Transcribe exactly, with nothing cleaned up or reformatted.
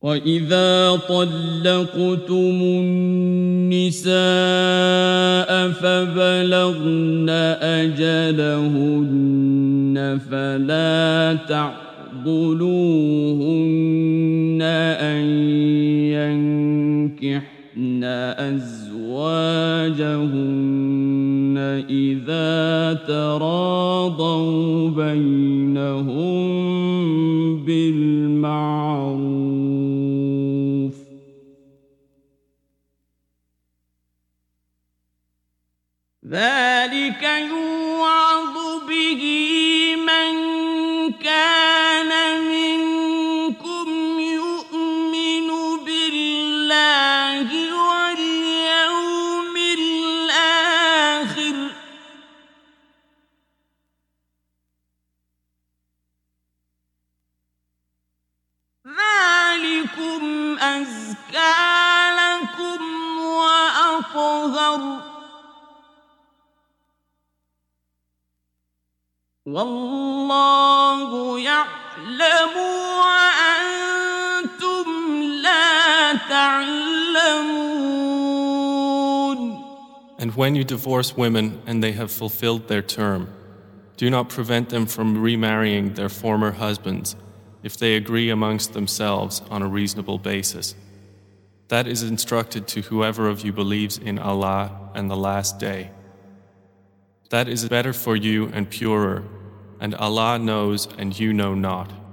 وَإِذَا طَلَّقْتُمُ النِّسَاءَ فَبَلَغْنَ أَجَلَهُنَّ فَلَا تَعْضُلُوهُنَّ أَن يَنكِحْنَ أَزْوَاجَهُنَّ إِذَا تَرَاضَوْا بَيْنَهُم بِالْمَعْرُوفِ ۗ ذَلِكَ يُوعَظُ بِهِ مَن كَانَ مِنكُمْ يُؤْمِنُ بِاللَّهِ وَالْيَوْمِ الْآخِرِ ۗ ذَلِكُمْ أَزْكَىٰ لَكُمْ وَأَطْهَرُ ۗ وَاللَّهُ يَعْلَمُ وَأَنتُمْ لَا تَعْلَمُونَ. And when you divorce women and they have fulfilled their term, do not prevent them from remarrying their former husbands if they agree amongst themselves on a reasonable basis. That is instructed to whoever of you believes in Allah and the Last Day. That is better for you and purer, and Allah knows and you know not.